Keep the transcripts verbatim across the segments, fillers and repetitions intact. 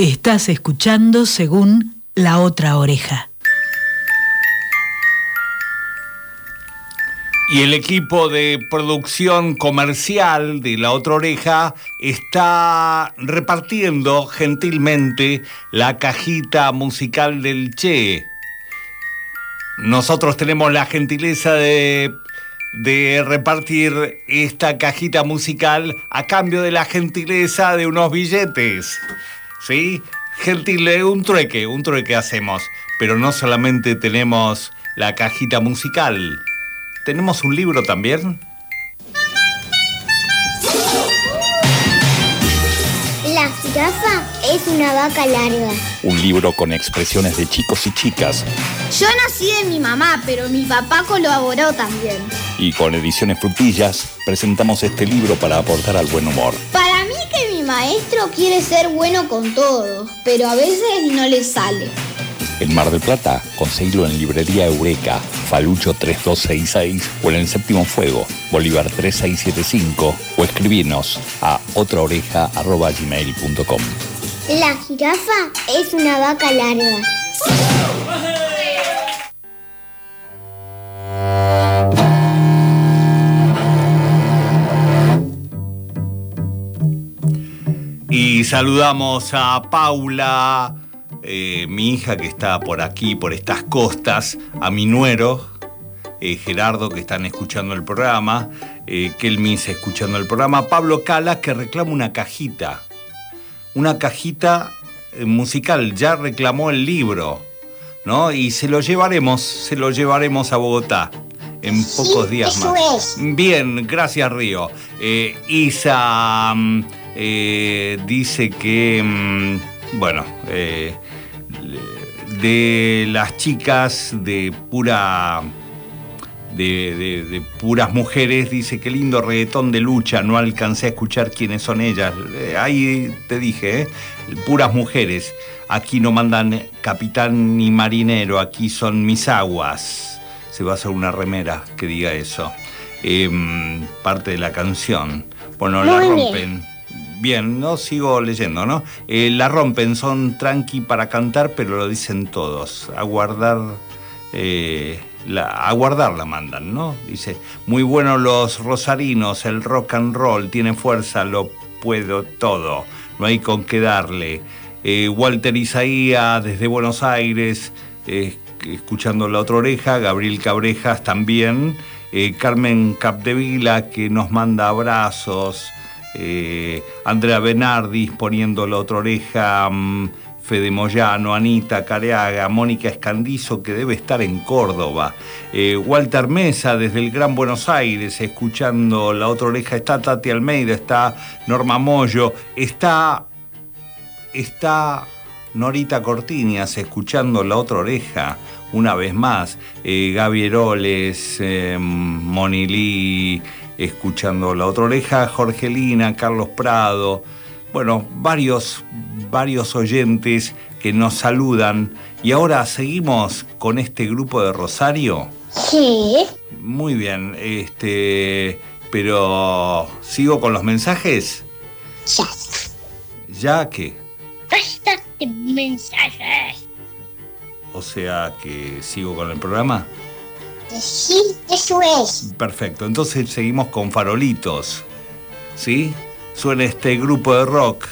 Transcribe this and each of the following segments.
Estás escuchando Según la Otra Oreja. Y el equipo de producción comercial de La Otra Oreja está repartiendo gentilmente la cajita musical del Che. Nosotros tenemos la gentileza de, de repartir esta cajita musical a cambio de la gentileza de unos billetes. ¿Sí? Gentil, un trueque, un trueque hacemos. Pero no solamente tenemos la cajita musical. ¿Tenemos un libro también? La jirafa es una vaca larga. Un libro con expresiones de chicos y chicas. Yo nací de mi mamá, pero mi papá colaboró también. Y con Ediciones Frutillas presentamos este libro para aportar al buen humor. Para mí que mi maestro quiere ser bueno con todos, pero a veces no le sale. En Mar del Plata, conseguilo en Librería Eureka, Falucho tres dos seis seis o en el Séptimo Fuego, Bolívar tres seis siete cinco o escribinos a otraoreja arroba gmail punto com. La jirafa es una vaca larga. Y saludamos a Paula, eh, mi hija que está por aquí, por estas costas, a mi nuero, eh, Gerardo, que están escuchando el programa, eh, Kelmis escuchando el programa, Pablo Cala, que reclama una cajita, una cajita eh, musical, ya reclamó el libro, ¿no? Y se lo llevaremos, se lo llevaremos a Bogotá en pocos Sí, días eso más. es. Bien, gracias Río. Eh, Isa mm, eh, dice que, mm, bueno, eh, de las chicas de pura... De, de, de puras mujeres, dice que lindo reggaetón de lucha, no alcancé a escuchar quiénes son ellas. Eh, ahí te dije, ¿eh? Puras mujeres. Aquí no mandan capitán ni marinero, aquí son mis aguas. Se va a hacer una remera que diga eso. Eh, parte de la canción. Bueno, la Muy rompen. Bien, no sigo leyendo, ¿no? Eh, la rompen, son tranqui para cantar, pero lo dicen todos. A guardar... Eh, La, a guardar la mandan, ¿no? Dice, muy buenos los rosarinos, el rock and roll, tiene fuerza, lo puedo todo, no hay con qué darle. Eh, Walter Isaía, desde Buenos Aires, eh, escuchando La Otra Oreja, Gabriel Cabrejas también, eh, Carmen Capdevila, que nos manda abrazos, eh, Andrea Bernardis poniendo La Otra Oreja, um, Fede Moyano, Anita Careaga, Mónica Escandizo, que debe estar en Córdoba, eh, Walter Mesa desde el Gran Buenos Aires, escuchando La Otra Oreja, está Tati Almeida, está Norma Moyo, está, está Norita Cortiñas, escuchando La Otra Oreja, una vez más, eh, Gaby Heroles, eh, Monilí, escuchando La Otra Oreja, Jorgelina, Carlos Prado, bueno, varios, varios oyentes que nos saludan. Y ahora seguimos con este grupo de Rosario. Sí. Muy bien, este, pero ¿sigo con los mensajes? Ya. ¿Ya qué? Basta de mensajes. O sea, que sigo con el programa. Sí, eso es. Perfecto, entonces seguimos con Farolitos, ¿sí? Suena este grupo de rock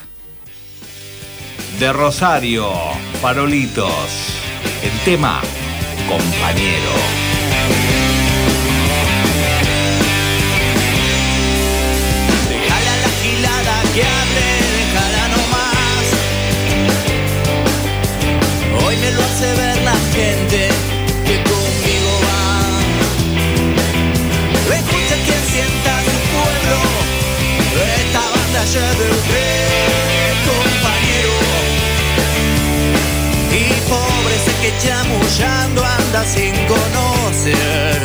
de Rosario, Farolitos, el tema Compañero. Déjala la gilada que hable, déjala nomás. Hoy me lo hace ver la gente que conmigo va. Escucha quien sienta su pueblo. Esta banda lleva el rey, compañero. Y pobre ese que chamullando anda sin conocer.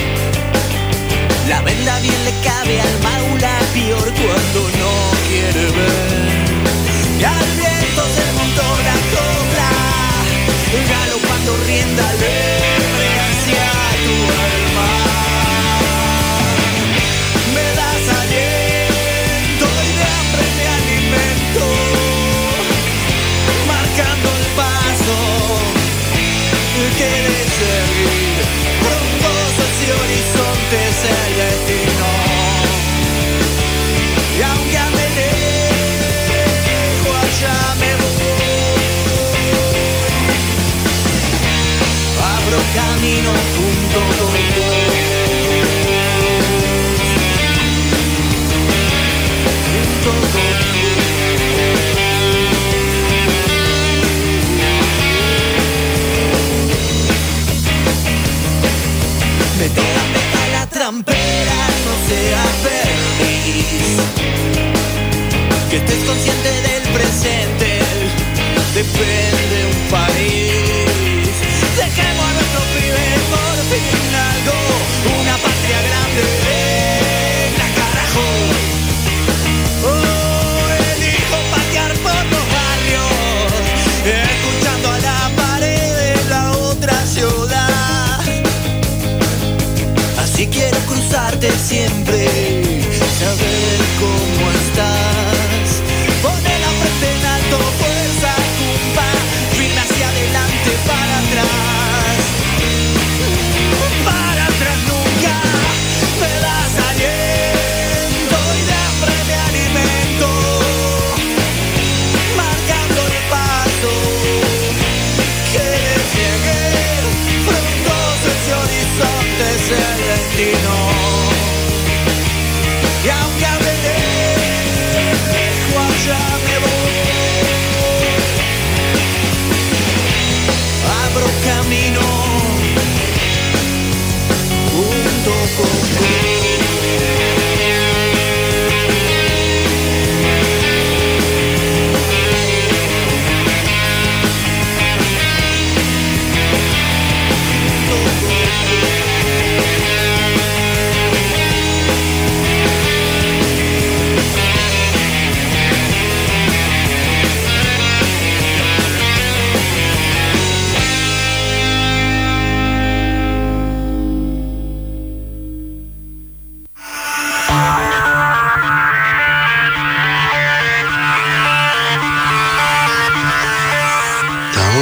La venda bien le cabe al maula, peor cuando no quiere ver. Y al viento se montó la cobra, galopando rienda libre hacia tu alma. Me das aliento y de hambre me alimento.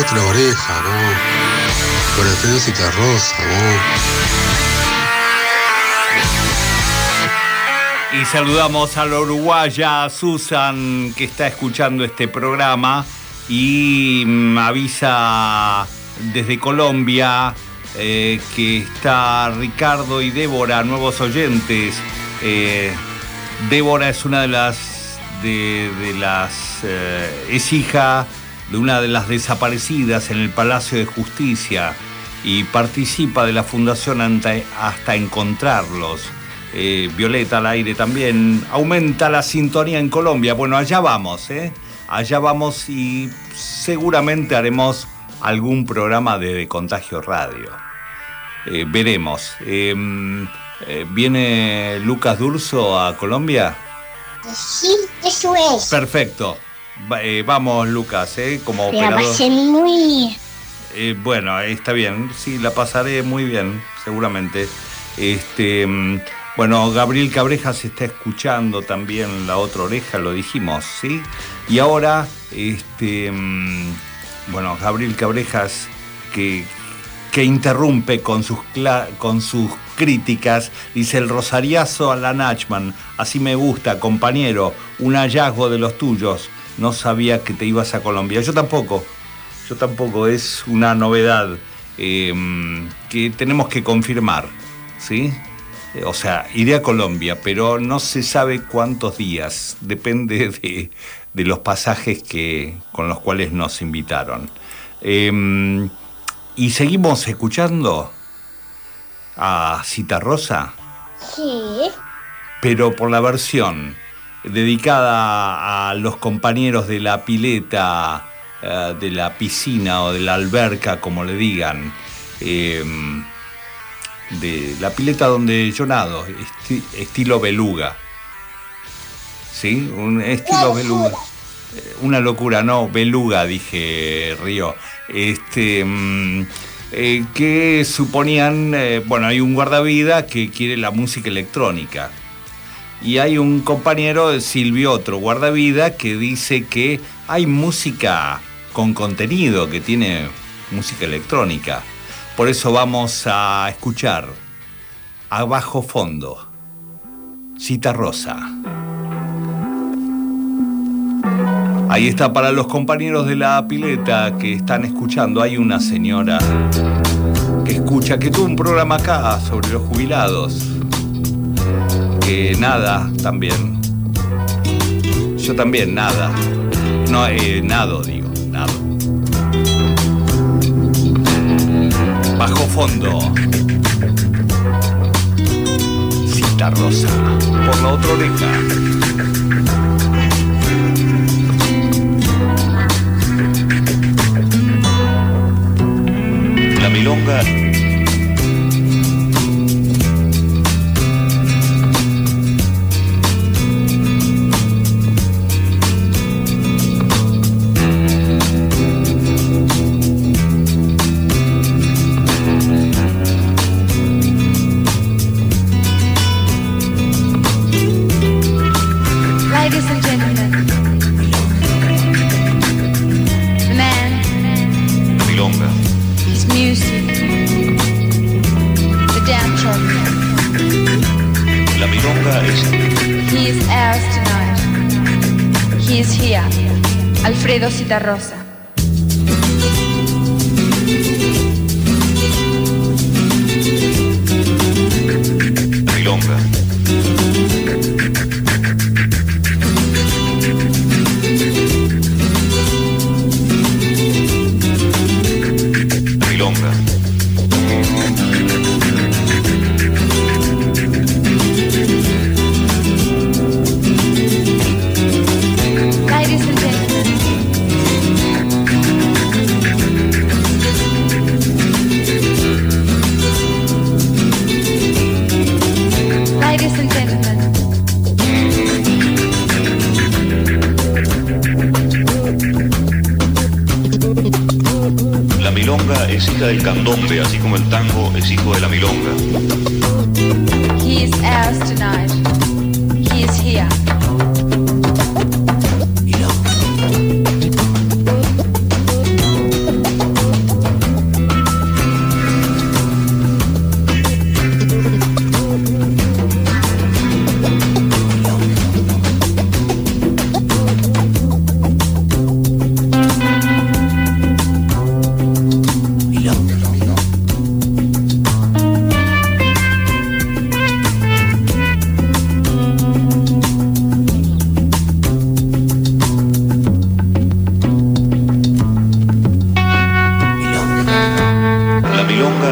otra oreja, ¿no? Por Alfredo Citarrosa, ¿no? Y saludamos a la uruguaya Susan, que está escuchando este programa y me avisa desde Colombia eh, que está Ricardo y Débora, nuevos oyentes. Eh, Débora es una de las, de, de las eh, es hija de una de las desaparecidas en el Palacio de Justicia y participa de la Fundación Hasta Encontrarlos. Eh, Violeta al aire también. Aumenta la sintonía en Colombia. Bueno, allá vamos, ¿eh? Allá vamos y seguramente haremos algún programa de Contagio Radio. Eh, veremos. Eh, eh, ¿Viene Lucas D'Urso a Colombia? Sí, eso es. Perfecto. Va, eh, vamos, Lucas, ¿eh? Como La operador. pasé muy bien. Eh, bueno, está bien. Sí, la pasaré muy bien, seguramente. Este... Bueno, Gabriel Cabrejas está escuchando también La Otra Oreja, lo dijimos, ¿sí? Y ahora, este, bueno, Gabriel Cabrejas, que, que interrumpe con sus, con sus críticas, dice: el rosariazo a la Nachman, así me gusta, compañero, un hallazgo de los tuyos, no sabía que te ibas a Colombia. Yo tampoco, yo tampoco, es una novedad eh, que tenemos que confirmar, ¿sí? O sea, iré a Colombia, pero no se sabe cuántos días. Depende de, de los pasajes que, con los cuales nos invitaron. Eh, y seguimos escuchando a Citarrosa. Sí. Pero por la versión dedicada a los compañeros de la pileta, uh, de la piscina o de la alberca, como le digan. Eh, de la pileta donde yo nado, esti- estilo beluga. ¿Sí? Un estilo beluga. Una locura, no, beluga, dije, Río. Este, mmm, eh, que suponían, eh, bueno, hay un guardavida que quiere la música electrónica. Y hay un compañero, Silvio, otro guardavida, que dice que hay música con contenido, que tiene música electrónica. Por eso vamos a escuchar a bajo fondo Citarrosa. Ahí está para los compañeros de la pileta que están escuchando. Hay una señora que escucha, que tuvo un programa acá sobre los jubilados. Que nada también. Yo también nada. No, eh, nado, digo, nado. Bajo fondo Citarrosa por La Otra Oreja. La milonga. Alfredo Citarrosa. Milonga. Milonga. Es hija del candombe, así como el tango es hijo de la milonga. He is ours tonight. He is here.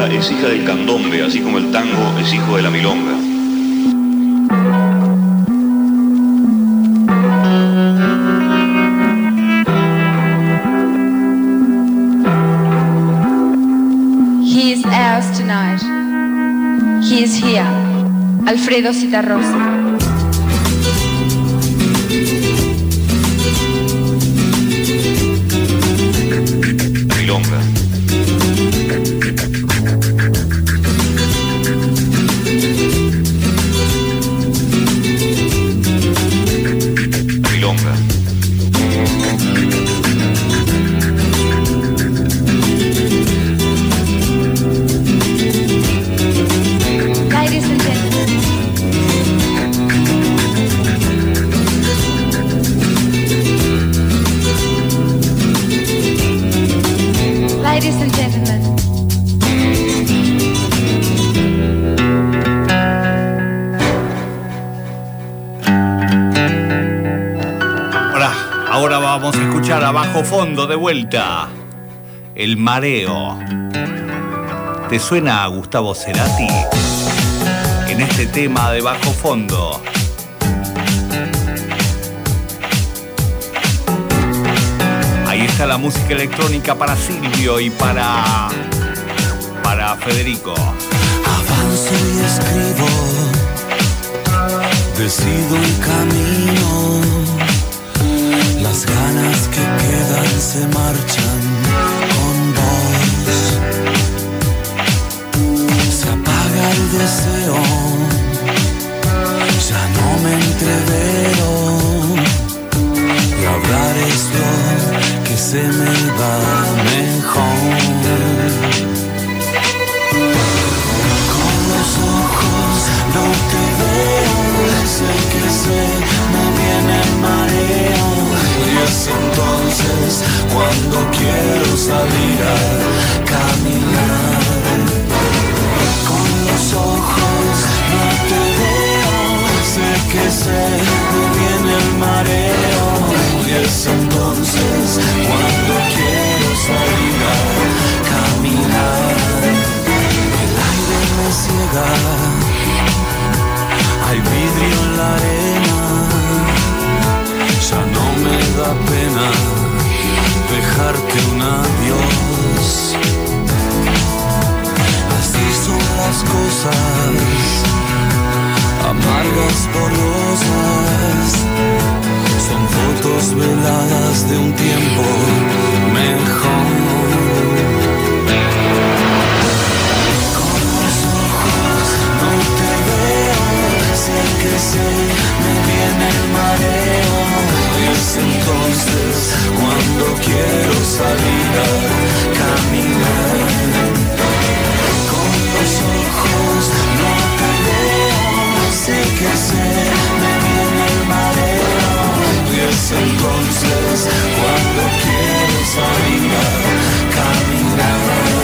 música es hija del candombe, así como el tango es hijo de la milonga. He is ours tonight. He is here. Alfredo Citarrosa. Milonga. Milonga. Ladies and gentlemen. Ladies and gentlemen. Ahora, ahora vamos a escuchar a Bajo Fondo de vuelta. El mareo. ¿Te suena a Gustavo Cerati? En este tema de Bajo Fondo. Ahí está la música electrónica para Silvio y para, para Federico. Avanzo y escribo, decido el camino, las ganas que quedan se marchan con vos. Se apaga el deseo, ya no me entrevero, y hablar es lo que se me va mejor. Con los ojos no te veo, sé que se me viene el mareo, y es entonces cuando quiero salir a caminar. Con los ojos no te veo, sé que se me viene el mareo, y es entonces cuando quiero salir a caminar. El aire me ciega, hay vidrio en la arena, ya no me da pena dejarte un adiós. Así son las cosas, amargas, borrosas, son fotos veladas de un tiempo mejor. Con los ojos no te veo, sé que se me viene el mareo, y es entonces cuando quiero salir a caminar. Con los ojos no te veo, sé que se me viene el mareo, y es entonces cuando quiero salir a caminar.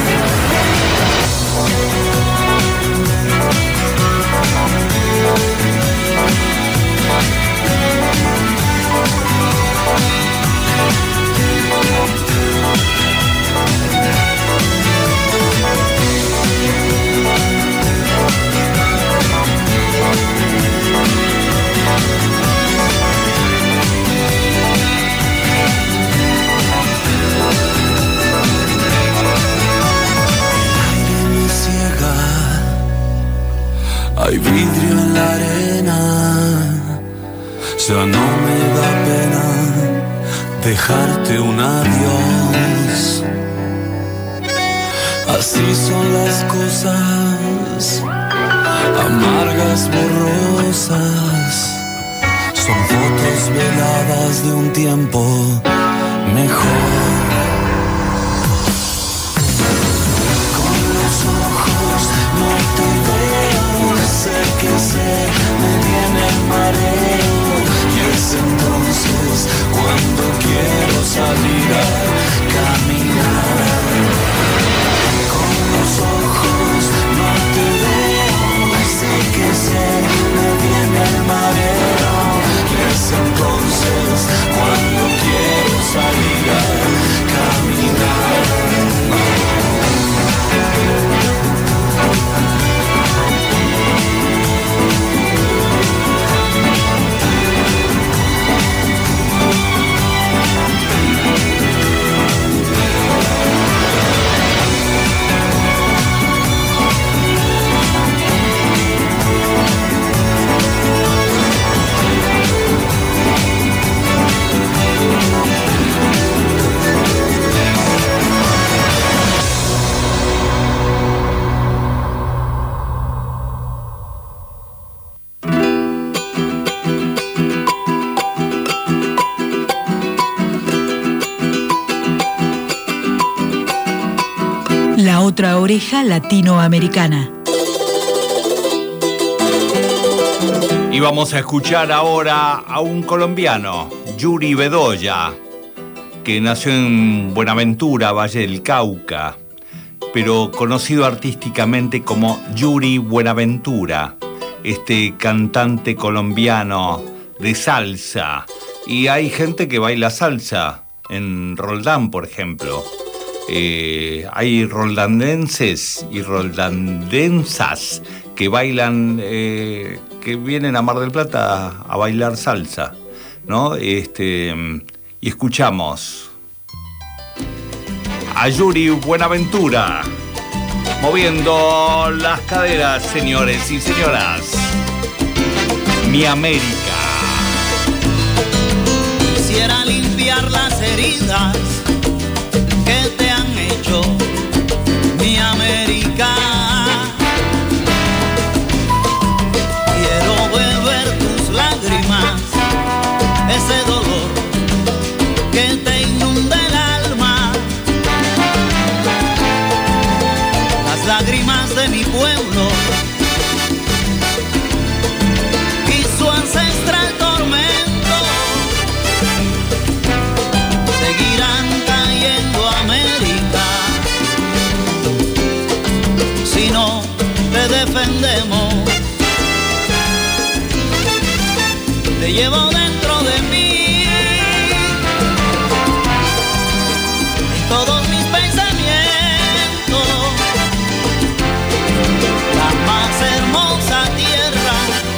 Hay vidrio en la arena, ya no me da pena dejarte un adiós. Así son las cosas, amargas, borrosas, son fotos veladas de un tiempo mejor. Con los ojos no te veo, sé que se me viene el mareo, y es entonces cuando quiero salir a caminar. Con los ojos no te veo, sé que se me viene el mareo, y es entonces cuando quiero salir a caminar. La otra oreja latinoamericana. Y vamos a escuchar ahora a un colombiano, Yuri Bedoya, que nació en Buenaventura, Valle del Cauca, pero conocido artísticamente como Yuri Buenaventura, este cantante colombiano de salsa. Y hay gente que baila salsa, en Roldán, por ejemplo. Eh, hay roldandenses y roldandensas que bailan, eh, que vienen a Mar del Plata a, a bailar salsa, ¿no? Este, y escuchamos a Yuri Buenaventura moviendo las caderas, señores y señoras. Mi América. Quisiera limpiar las heridas que te han hecho, mi América. Quiero beber tus lágrimas, ese dolor que te inunda el alma. Las lágrimas de mi pueblo y su ancestral tormento seguirán cayendo a América si no te defendemos. Te llevo dentro de mí, en todos mis pensamientos, la más hermosa tierra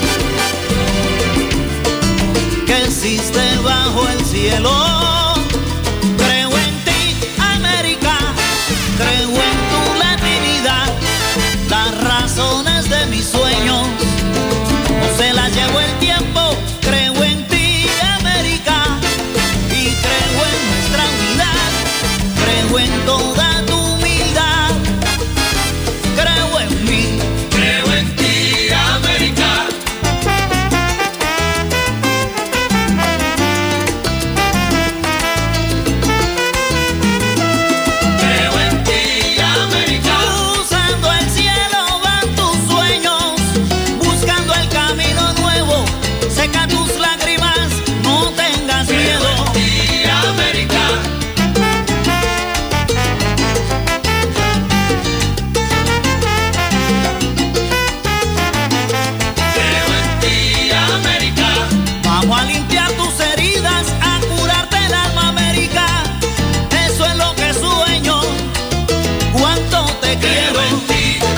que existe bajo el cielo. Creo en ti, América, creo en tu latinidad, las razones de mis sueños no se las llevó el tiempo. Creo en ti, América, y creo en nuestra unidad, creo en toda tu humildad, creo en mí, creo en ti, América. Creo en ti, América. Cruzando el cielo van tus sueños, buscando el camino nuevo. Seca tus lágrimas, no tengas miedo. Creo en ti, América. Creo en ti, América. Vamos a limpiar tus heridas, a curarte el alma, América. Eso es lo que sueño. Cuánto te quiero. En ti.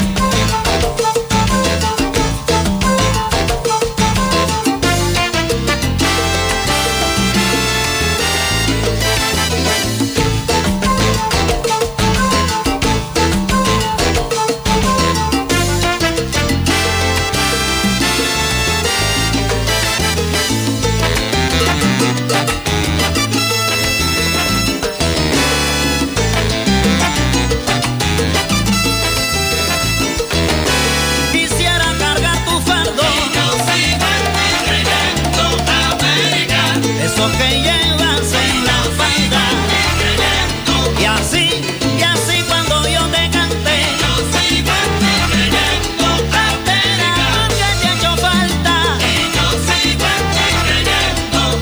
Quisiera cargar tu fardo y yo sigo en ti creyendo, América. Eso que llevas en la falda y así, y así cuando yo te cante yo sigo en ti creyendo, América. Que te ha hecho falta y yo sigo en ti creyendo.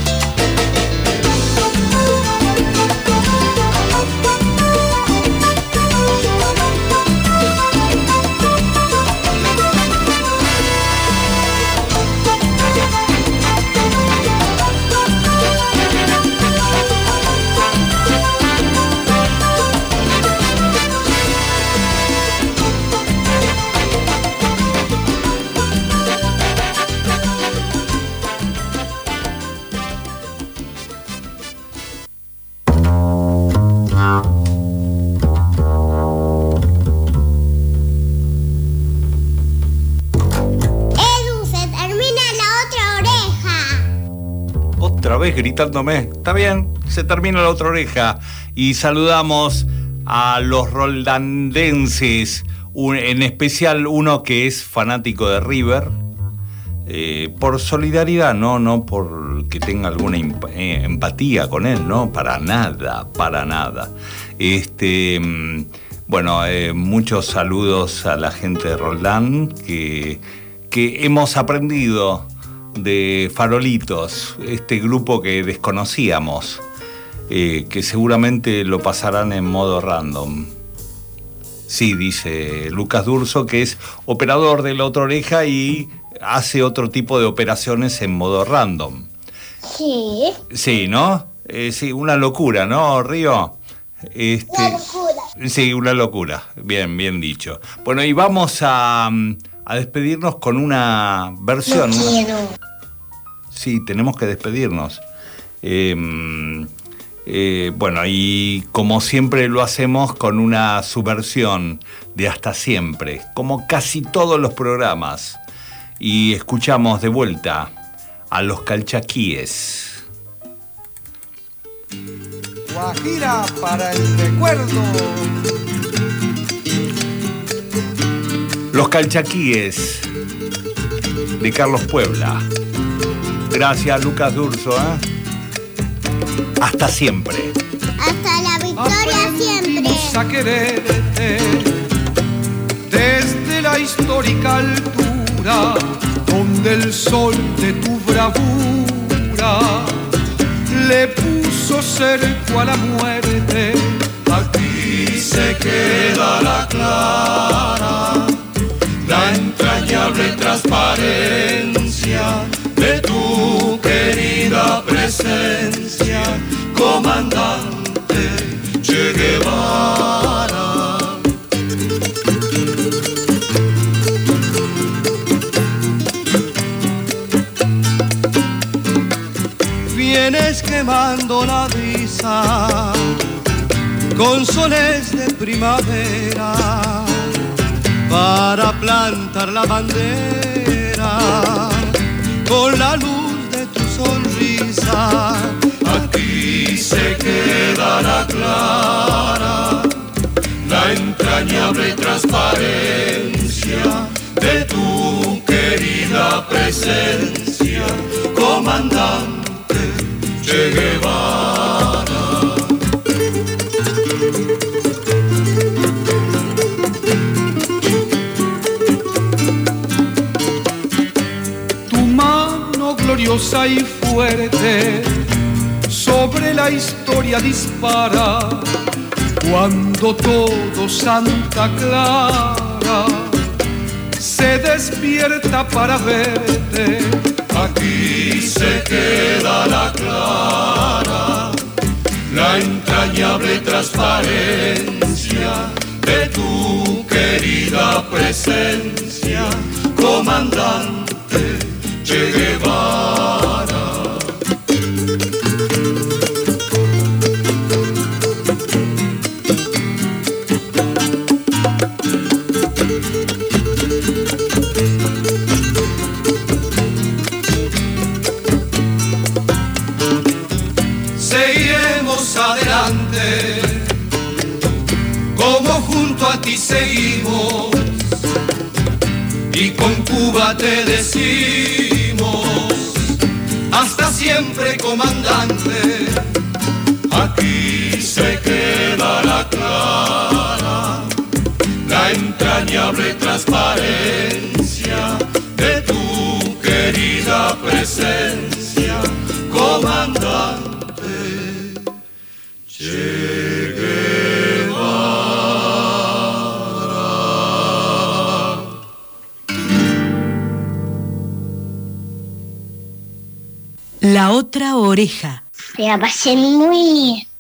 Edu, se termina la otra oreja. Otra vez gritándome. Está bien, se termina la otra oreja. Y saludamos a los roldandenses, un- en especial uno que es fanático de River, eh, por solidaridad, no, no por que tenga alguna imp- eh, empatía con él, no, para nada, para nada. Este, mm, Bueno, eh, muchos saludos a la gente de Roldán, que, que hemos aprendido de Farolitos, este grupo que desconocíamos, eh, que seguramente lo pasarán en modo random. Sí, dice Lucas Durso, que es operador de La Otra Oreja y hace otro tipo de operaciones en modo random. Sí. Sí, ¿no? Eh, sí, una locura, ¿no, Río? Este, una locura. Sí, una locura. Bien, bien dicho. Bueno, y vamos a, a despedirnos con una versión. No quiero. Una... Sí, tenemos que despedirnos. Eh, eh, bueno, y como siempre lo hacemos con una subversión de Hasta Siempre, como casi todos los programas. Y escuchamos de vuelta a los Calchaquíes. Guajira para el recuerdo. Los Calchaquíes de Carlos Puebla. Gracias, Lucas Durso, ¿eh? Hasta siempre. Hasta la victoria siempre. A quererte desde la histórica altura donde el sol de tu bravura le puso cerco a la muerte. Aquí se queda la clara, la entrañable transparencia de tu querida presencia, comandante Che Guevara. Vienes quemando la brisa con soles de primavera para plantar la bandera con la luz de tu sonrisa. Aquí se quedará clara la entrañable transparencia de tu querida presencia, comandante Che Guevara. Tu mano gloriosa y fuerte sobre la historia dispara cuando todo Santa Clara se despierta para verte. Aquí se queda la clara, la entrañable transparencia de tu querida presencia, comandante Che Guevara. Adelante, como junto a ti seguimos, y con Cuba te decimos, hasta siempre, comandante. Aquí se queda la clara, la entrañable transparencia de tu querida presencia, comandante Che Guevara. La Otra Oreja. Me la pasé muy bien.